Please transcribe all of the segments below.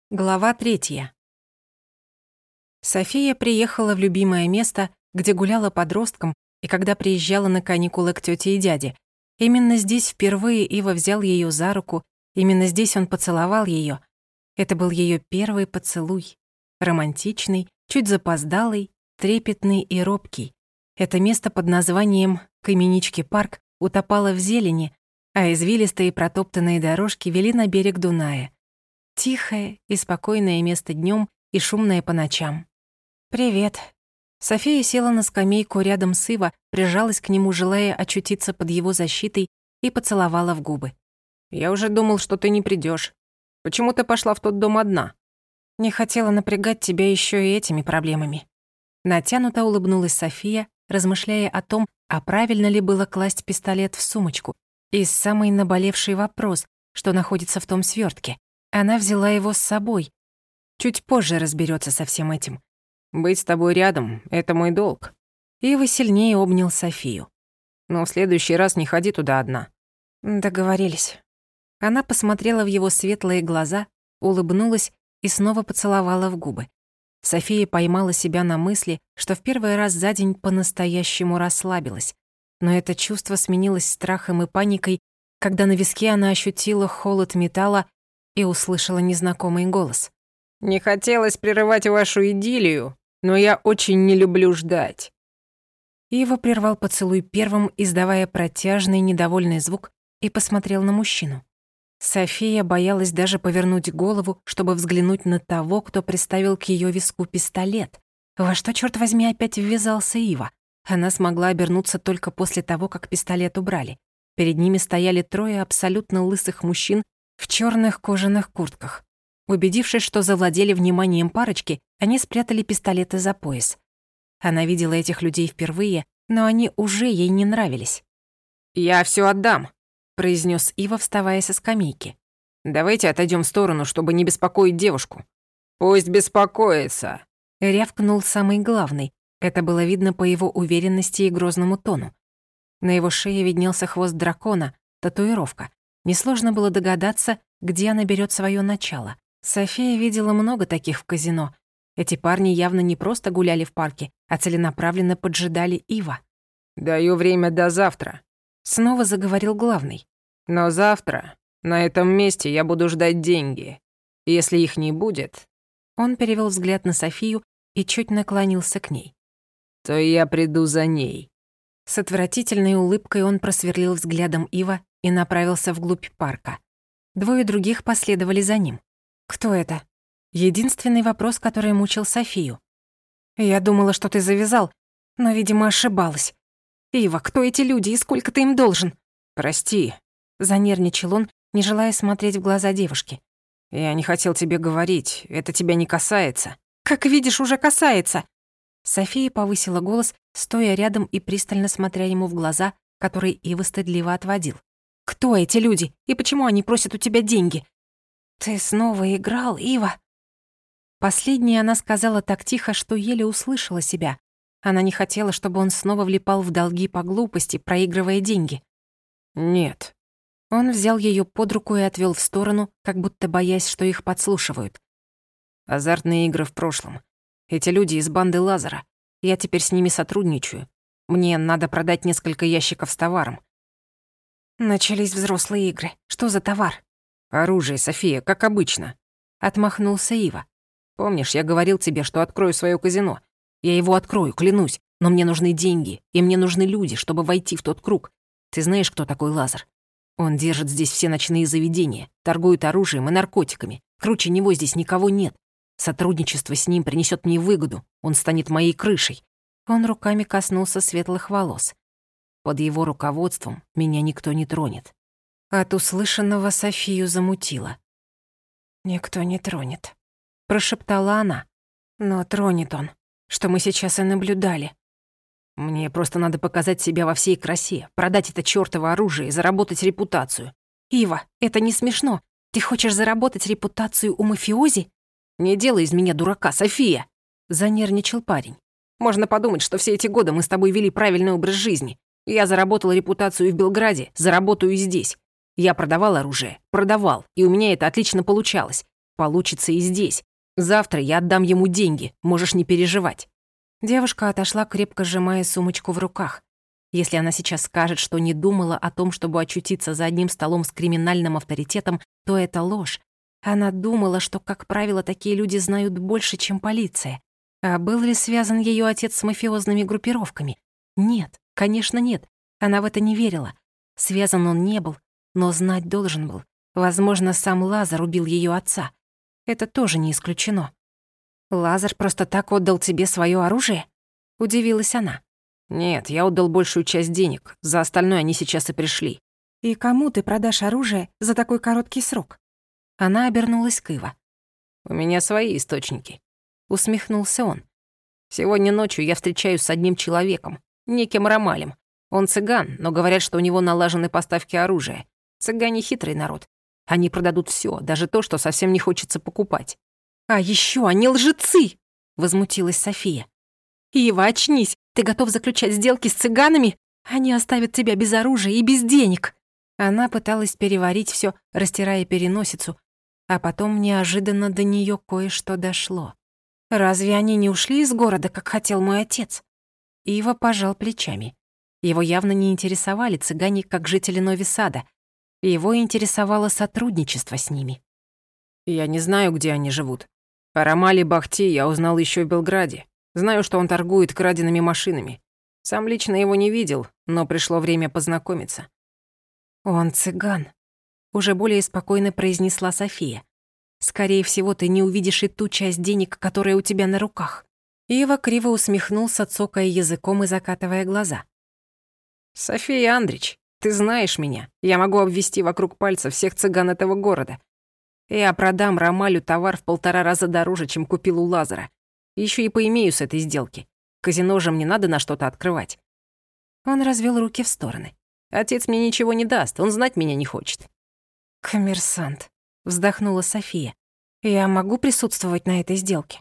Глава 3. София приехала в любимое место, где гуляла подростком и когда приезжала на каникулы к тёте и дяде. Именно здесь впервые Ива взял её за руку, именно здесь он поцеловал её. Это был её первый поцелуй. Романтичный, чуть запоздалый, трепетный и робкий. Это место под названием Каменички парк утопало в зелени, а извилистые протоптанные дорожки вели на берег Дуная. Тихое и спокойное место днём и шумное по ночам. «Привет». София села на скамейку рядом с Ива, прижалась к нему, желая очутиться под его защитой, и поцеловала в губы. «Я уже думал, что ты не придёшь. Почему ты пошла в тот дом одна?» «Не хотела напрягать тебя ещё и этими проблемами». Натянуто улыбнулась София, размышляя о том, а правильно ли было класть пистолет в сумочку. И самый наболевший вопрос, что находится в том свёртке. Она взяла его с собой. Чуть позже разберётся со всем этим. «Быть с тобой рядом — это мой долг». Ива сильнее обнял Софию. «Но в следующий раз не ходи туда одна». Договорились. Она посмотрела в его светлые глаза, улыбнулась и снова поцеловала в губы. София поймала себя на мысли, что в первый раз за день по-настоящему расслабилась. Но это чувство сменилось страхом и паникой, когда на виске она ощутила холод металла и услышала незнакомый голос. «Не хотелось прерывать вашу идиллию, но я очень не люблю ждать». Ива прервал поцелуй первым, издавая протяжный недовольный звук, и посмотрел на мужчину. София боялась даже повернуть голову, чтобы взглянуть на того, кто приставил к её виску пистолет. Во что, чёрт возьми, опять ввязался Ива? Она смогла обернуться только после того, как пистолет убрали. Перед ними стояли трое абсолютно лысых мужчин в чёрных кожаных куртках. Убедившись, что завладели вниманием парочки, они спрятали пистолеты за пояс. Она видела этих людей впервые, но они уже ей не нравились. «Я всё отдам», — произнёс Ива, вставая со скамейки. «Давайте отойдём в сторону, чтобы не беспокоить девушку». «Пусть беспокоится», — рявкнул самый главный. Это было видно по его уверенности и грозному тону. На его шее виднелся хвост дракона, татуировка. Несложно было догадаться, где она берёт своё начало. София видела много таких в казино. Эти парни явно не просто гуляли в парке, а целенаправленно поджидали Ива. «Даю время до завтра», — снова заговорил главный. «Но завтра на этом месте я буду ждать деньги. Если их не будет...» Он перевёл взгляд на Софию и чуть наклонился к ней. «То я приду за ней». С отвратительной улыбкой он просверлил взглядом Ива и направился вглубь парка. Двое других последовали за ним. «Кто это?» Единственный вопрос, который мучил Софию. «Я думала, что ты завязал, но, видимо, ошибалась. Ива, кто эти люди и сколько ты им должен?» «Прости», — занервничал он, не желая смотреть в глаза девушки. «Я не хотел тебе говорить, это тебя не касается». «Как видишь, уже касается!» София повысила голос, стоя рядом и пристально смотря ему в глаза, которые Ива стыдливо отводил. «Кто эти люди и почему они просят у тебя деньги?» «Ты снова играл, Ива?» Последнее она сказала так тихо, что еле услышала себя. Она не хотела, чтобы он снова влипал в долги по глупости, проигрывая деньги. «Нет». Он взял её под руку и отвёл в сторону, как будто боясь, что их подслушивают. «Азартные игры в прошлом. Эти люди из банды Лазара. Я теперь с ними сотрудничаю. Мне надо продать несколько ящиков с товаром». Начались взрослые игры. Что за товар? «Оружие, София, как обычно». Отмахнулся Ива. «Помнишь, я говорил тебе, что открою своё казино? Я его открою, клянусь, но мне нужны деньги, и мне нужны люди, чтобы войти в тот круг. Ты знаешь, кто такой Лазар? Он держит здесь все ночные заведения, торгует оружием и наркотиками. Круче него здесь никого нет. Сотрудничество с ним принесёт мне выгоду, он станет моей крышей». Он руками коснулся светлых волос. «Под его руководством меня никто не тронет». От услышанного Софию замутило. «Никто не тронет», — прошептала она. «Но тронет он, что мы сейчас и наблюдали». «Мне просто надо показать себя во всей красе, продать это чёртово оружие и заработать репутацию». «Ива, это не смешно. Ты хочешь заработать репутацию у мафиози?» «Не делай из меня дурака, София!» — занервничал парень. «Можно подумать, что все эти годы мы с тобой вели правильный образ жизни. Я заработал репутацию и в Белграде, заработаю и здесь. Я продавал оружие, продавал, и у меня это отлично получалось. Получится и здесь. Завтра я отдам ему деньги, можешь не переживать». Девушка отошла, крепко сжимая сумочку в руках. Если она сейчас скажет, что не думала о том, чтобы очутиться за одним столом с криминальным авторитетом, то это ложь. Она думала, что, как правило, такие люди знают больше, чем полиция. А был ли связан ее отец с мафиозными группировками? Нет, конечно, нет. Она в это не верила. Связан он не был, но знать должен был. Возможно, сам Лазар убил ее отца. Это тоже не исключено. «Лазар просто так отдал тебе свое оружие?» — удивилась она. «Нет, я отдал большую часть денег. За остальное они сейчас и пришли». «И кому ты продашь оружие за такой короткий срок?» Она обернулась к Ива. «У меня свои источники», — усмехнулся он. «Сегодня ночью я встречаюсь с одним человеком, неким Ромалем. Он цыган, но говорят, что у него налажены поставки оружия. Цыгане хитрый народ. Они продадут всё, даже то, что совсем не хочется покупать». «А ещё они лжецы!» — возмутилась София. «Ива, очнись! Ты готов заключать сделки с цыганами? Они оставят тебя без оружия и без денег!» Она пыталась переварить всё, растирая переносицу, а потом неожиданно до неё кое-что дошло. «Разве они не ушли из города, как хотел мой отец?» Ива пожал плечами. Его явно не интересовали цыгане, как жители Нови-Сада. Его интересовало сотрудничество с ними. «Я не знаю, где они живут. О Ромале Бахти я узнал ещё в Белграде. Знаю, что он торгует краденными машинами. Сам лично его не видел, но пришло время познакомиться». «Он цыган», — уже более спокойно произнесла София. «Скорее всего, ты не увидишь и ту часть денег, которая у тебя на руках». Ива криво усмехнулся, цокая языком и закатывая глаза. «София Андрич, ты знаешь меня. Я могу обвести вокруг пальца всех цыган этого города. Я продам Ромалю товар в 1,5 раза дороже, чем купил у Лазара. Ещё и поимею с этой сделки. Казино же мне надо на что-то открывать». Он развел руки в стороны. «Отец мне ничего не даст, он знать меня не хочет». «Коммерсант», — вздохнула София. «Я могу присутствовать на этой сделке?»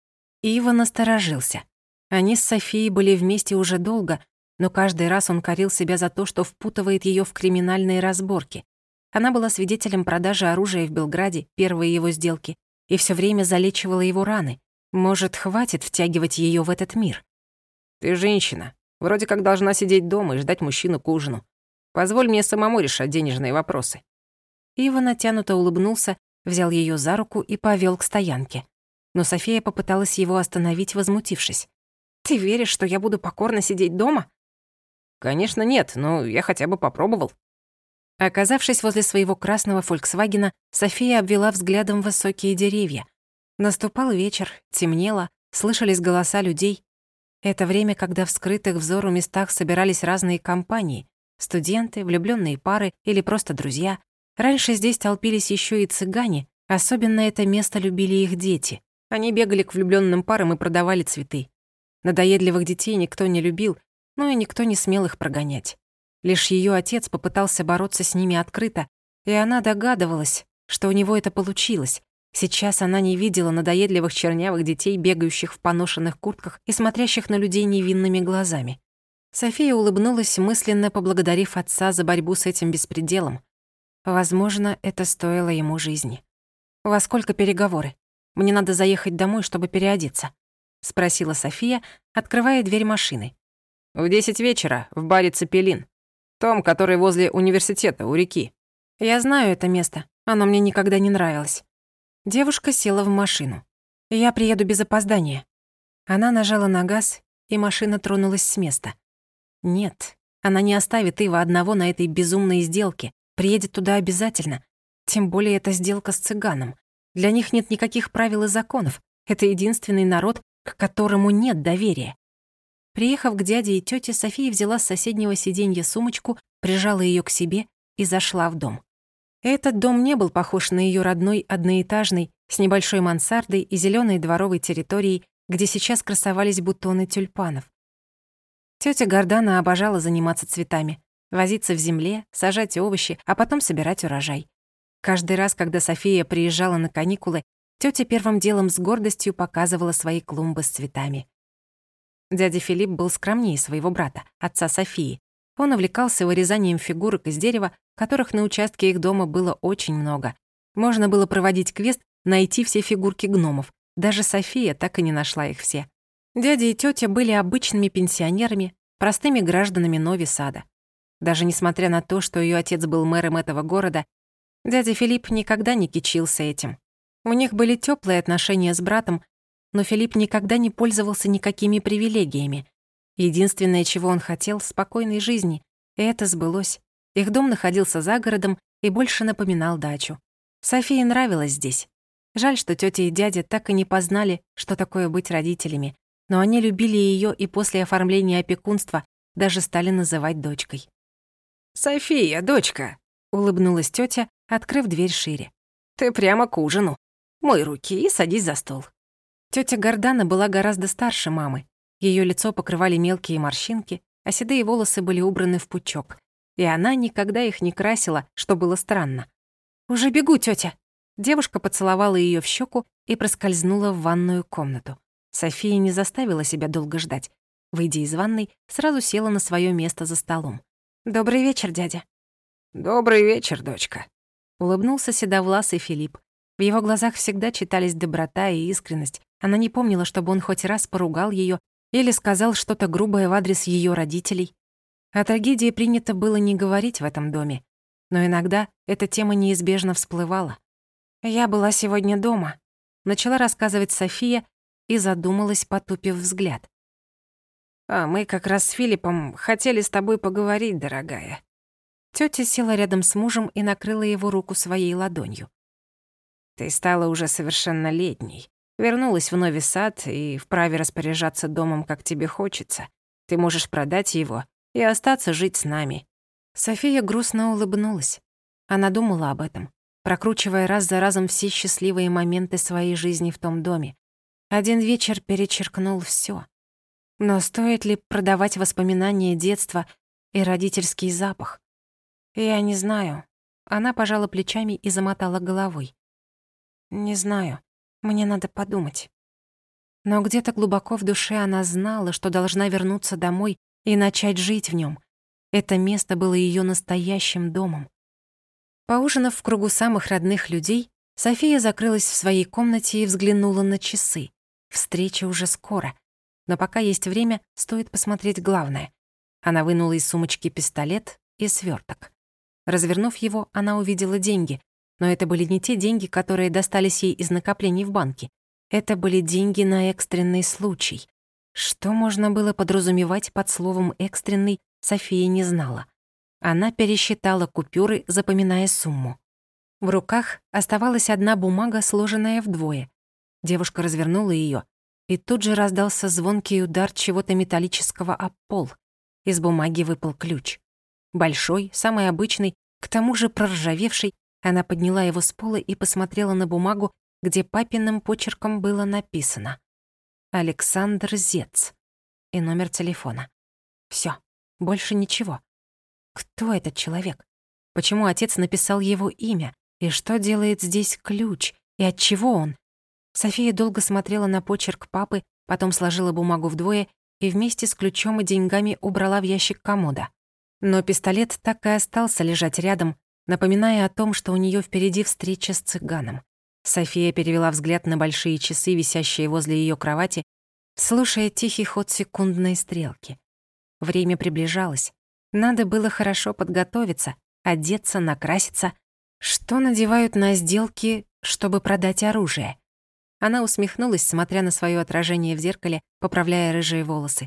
Ива насторожился. Они с Софией были вместе уже долго, но каждый раз он корил себя за то, что впутывает её в криминальные разборки. Она была свидетелем продажи оружия в Белграде, первой его сделки, и всё время залечивала его раны. Может, хватит втягивать её в этот мир? «Ты женщина. Вроде как должна сидеть дома и ждать мужчину к ужину. Позволь мне самому решать денежные вопросы». Ива натянуто улыбнулся, взял её за руку и повёл к стоянке. Но София попыталась его остановить, возмутившись. «Ты веришь, что я буду покорно сидеть дома?» «Конечно нет, но я хотя бы попробовал». Оказавшись возле своего красного «Фольксвагена», София обвела взглядом высокие деревья. Наступал вечер, темнело, слышались голоса людей. Это время, когда в скрытых взору местах собирались разные компании — студенты, влюблённые пары или просто друзья. Раньше здесь толпились ещё и цыгане, особенно это место любили их дети. Они бегали к влюблённым парам и продавали цветы. Надоедливых детей никто не любил, но и никто не смел их прогонять. Лишь её отец попытался бороться с ними открыто, и она догадывалась, что у него это получилось. Сейчас она не видела надоедливых чернявых детей, бегающих в поношенных куртках и смотрящих на людей невинными глазами. София улыбнулась, мысленно поблагодарив отца за борьбу с этим беспределом. Возможно, это стоило ему жизни. «Во сколько переговоры? Мне надо заехать домой, чтобы переодеться», — спросила София, открывая дверь машины. «В 10 вечера в баре «Цепелин». Том, который возле университета, у реки». «Я знаю это место. Оно мне никогда не нравилось». Девушка села в машину. «Я приеду без опоздания». Она нажала на газ, и машина тронулась с места. Нет, она не оставит Ива одного на этой безумной сделке. Приедет туда обязательно. Тем более это сделка с цыганом. Для них нет никаких правил и законов. Это единственный народ, к которому нет доверия. Приехав к дяде и тёте, София взяла с соседнего сиденья сумочку, прижала её к себе и зашла в дом. Этот дом не был похож на её родной одноэтажный, с небольшой мансардой и зелёной дворовой территорией, где сейчас красовались бутоны тюльпанов. Тётя Гордана обожала заниматься цветами, возиться в земле, сажать овощи, а потом собирать урожай. Каждый раз, когда София приезжала на каникулы, тётя первым делом с гордостью показывала свои клумбы с цветами. Дядя Филипп был скромнее своего брата, отца Софии. Он увлекался вырезанием фигурок из дерева, которых на участке их дома было очень много. Можно было проводить квест найти все фигурки гномов. Даже София так и не нашла их все. Дядя и тётя были обычными пенсионерами, простыми гражданами Нови-Сада. Даже несмотря на то, что её отец был мэром этого города, дядя Филипп никогда не кичился этим. У них были тёплые отношения с братом, но Филипп никогда не пользовался никакими привилегиями. Единственное, чего он хотел — спокойной жизни, и это сбылось. Их дом находился за городом и больше напоминал дачу. Софии нравилось здесь. Жаль, что тётя и дядя так и не познали, что такое быть родителями, но они любили её и после оформления опекунства даже стали называть дочкой. «София, дочка!» — улыбнулась тётя, открыв дверь шире. «Ты прямо к ужину. Мой руки и садись за стол». Тётя Гордана была гораздо старше мамы. Её лицо покрывали мелкие морщинки, а седые волосы были убраны в пучок. И она никогда их не красила, что было странно. «Уже бегу, тётя!» Девушка поцеловала её в щеку и проскользнула в ванную комнату. София не заставила себя долго ждать. Выйдя из ванной, сразу села на своё место за столом. «Добрый вечер, дядя». «Добрый вечер, дочка», — улыбнулся седовласый Филипп. В его глазах всегда читались доброта и искренность. Она не помнила, чтобы он хоть раз поругал её или сказал что-то грубое в адрес её родителей. О трагедии принято было не говорить в этом доме, но иногда эта тема неизбежно всплывала. «Я была сегодня дома», — начала рассказывать София и задумалась, потупив взгляд. «А мы как раз с Филиппом хотели с тобой поговорить, дорогая». Тётя села рядом с мужем и накрыла его руку своей ладонью. «Ты стала уже совершеннолетней, вернулась в Нови Сад и вправе распоряжаться домом, как тебе хочется. Ты можешь продать его и остаться жить с нами». София грустно улыбнулась. Она думала об этом, прокручивая раз за разом все счастливые моменты своей жизни в том доме. Один вечер перечеркнул всё. Но стоит ли продавать воспоминания детства и родительский запах? Я не знаю. Она пожала плечами и замотала головой. Не знаю. Мне надо подумать. Но где-то глубоко в душе она знала, что должна вернуться домой и начать жить в нём. Это место было её настоящим домом. Поужинав в кругу самых родных людей, София закрылась в своей комнате и взглянула на часы. Встреча уже скоро. Но пока есть время, стоит посмотреть главное. Она вынула из сумочки пистолет и свёрток. Развернув его, она увидела деньги. Но это были не те деньги, которые достались ей из накоплений в банке. Это были деньги на экстренный случай. Что можно было подразумевать под словом «экстренный», София не знала. Она пересчитала купюры, запоминая сумму. В руках оставалась одна бумага, сложенная вдвое. Девушка развернула её, и тут же раздался звонкий удар чего-то металлического об пол. Из бумаги выпал ключ. Большой, самый обычный, к тому же проржавевший. Она подняла его с пола и посмотрела на бумагу, где папиным почерком было написано: «Александр Зец» и номер телефона. Всё, больше ничего. Кто этот человек? Почему отец написал его имя? И что делает здесь ключ? И от чего он? София долго смотрела на почерк папы, потом сложила бумагу вдвое и вместе с ключом и деньгами убрала в ящик комода. Но пистолет так и остался лежать рядом, напоминая о том, что у неё впереди встреча с цыганом. София перевела взгляд на большие часы, висящие возле её кровати, слушая тихий ход секундной стрелки. Время приближалось. Надо было хорошо подготовиться, одеться, накраситься. Что надевают на сделки, чтобы продать оружие? Она усмехнулась, смотря на своё отражение в зеркале, поправляя рыжие волосы.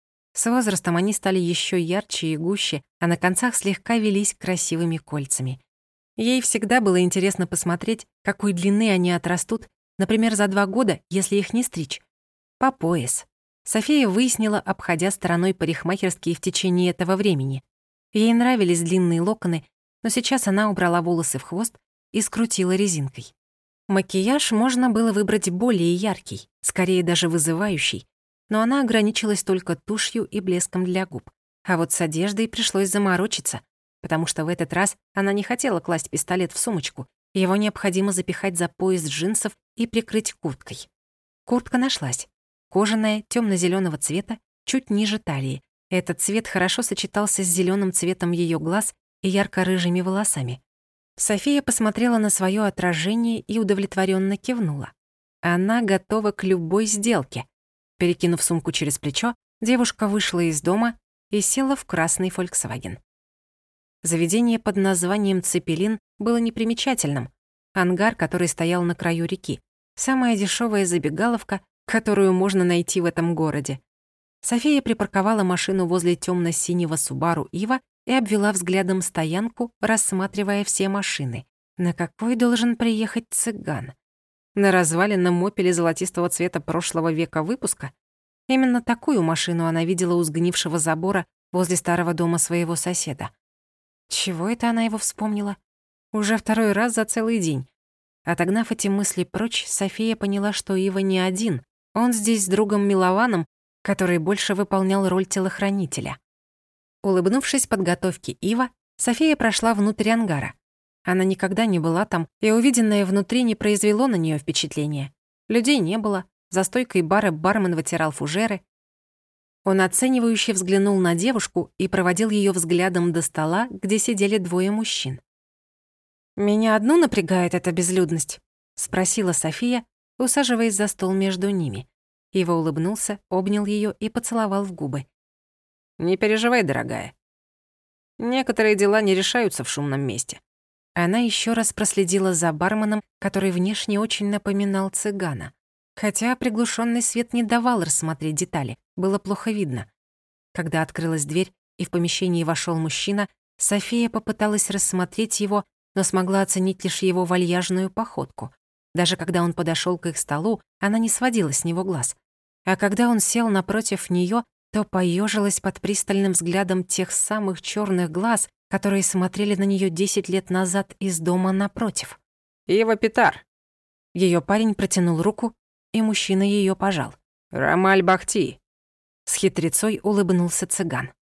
С возрастом они стали ещё ярче и гуще, а на концах слегка велись красивыми кольцами. Ей всегда было интересно посмотреть, какой длины они отрастут, например, за 2 года, если их не стричь. По пояс. София выяснила, обходя стороной парикмахерские в течение этого времени. Ей нравились длинные локоны, но сейчас она убрала волосы в хвост и скрутила резинкой. Макияж можно было выбрать более яркий, скорее даже вызывающий, но она ограничилась только тушью и блеском для губ. А вот с одеждой пришлось заморочиться, потому что в этот раз она не хотела класть пистолет в сумочку, его необходимо запихать за пояс джинсов и прикрыть курткой. Куртка нашлась. Кожаная, тёмно-зелёного цвета, чуть ниже талии. Этот цвет хорошо сочетался с зелёным цветом её глаз и ярко-рыжими волосами. София посмотрела на свое отражение и удовлетворенно кивнула. Она готова к любой сделке. Перекинув сумку через плечо, девушка вышла из дома и села в красный Volkswagen. Заведение под названием «Цепелин» было непримечательным. Ангар, который стоял на краю реки. Самая дешевая забегаловка, которую можно найти в этом городе. София припарковала машину возле тёмно-синего Subaru Ива и обвела взглядом стоянку, рассматривая все машины. На какой должен приехать цыган? На разваленном «Опеле» золотистого цвета прошлого века выпуска? Именно такую машину она видела у сгнившего забора возле старого дома своего соседа. Чего это она его вспомнила? Уже второй раз за целый день. Отогнав эти мысли прочь, София поняла, что Ива не один. Он здесь с другом Милованом, который больше выполнял роль телохранителя. Улыбнувшись подготовке Ива, София прошла внутрь ангара. Она никогда не была там, и увиденное внутри не произвело на нее впечатления. Людей не было, за стойкой бара бармен вытирал фужеры. Он оценивающе взглянул на девушку и проводил ее взглядом до стола, где сидели двое мужчин. «Меня одну напрягает эта безлюдность?» — спросила София, усаживаясь за стол между ними. Ива улыбнулся, обнял ее и поцеловал в губы. «Не переживай, дорогая. Некоторые дела не решаются в шумном месте». Она еще раз проследила за барменом, который внешне очень напоминал цыгана. Хотя приглушенный свет не давал рассмотреть детали, было плохо видно. Когда открылась дверь и в помещении вошел мужчина, София попыталась рассмотреть его, но смогла оценить лишь его вальяжную походку. Даже когда он подошел к их столу, она не сводила с него глаз. А когда он сел напротив нее, то поежилась под пристальным взглядом тех самых черных глаз, которые смотрели на нее 10 лет назад из дома напротив. «Ива Питар». Ее парень протянул руку, и мужчина ее пожал. «Рамаль Бахти». С хитрецой улыбнулся цыган.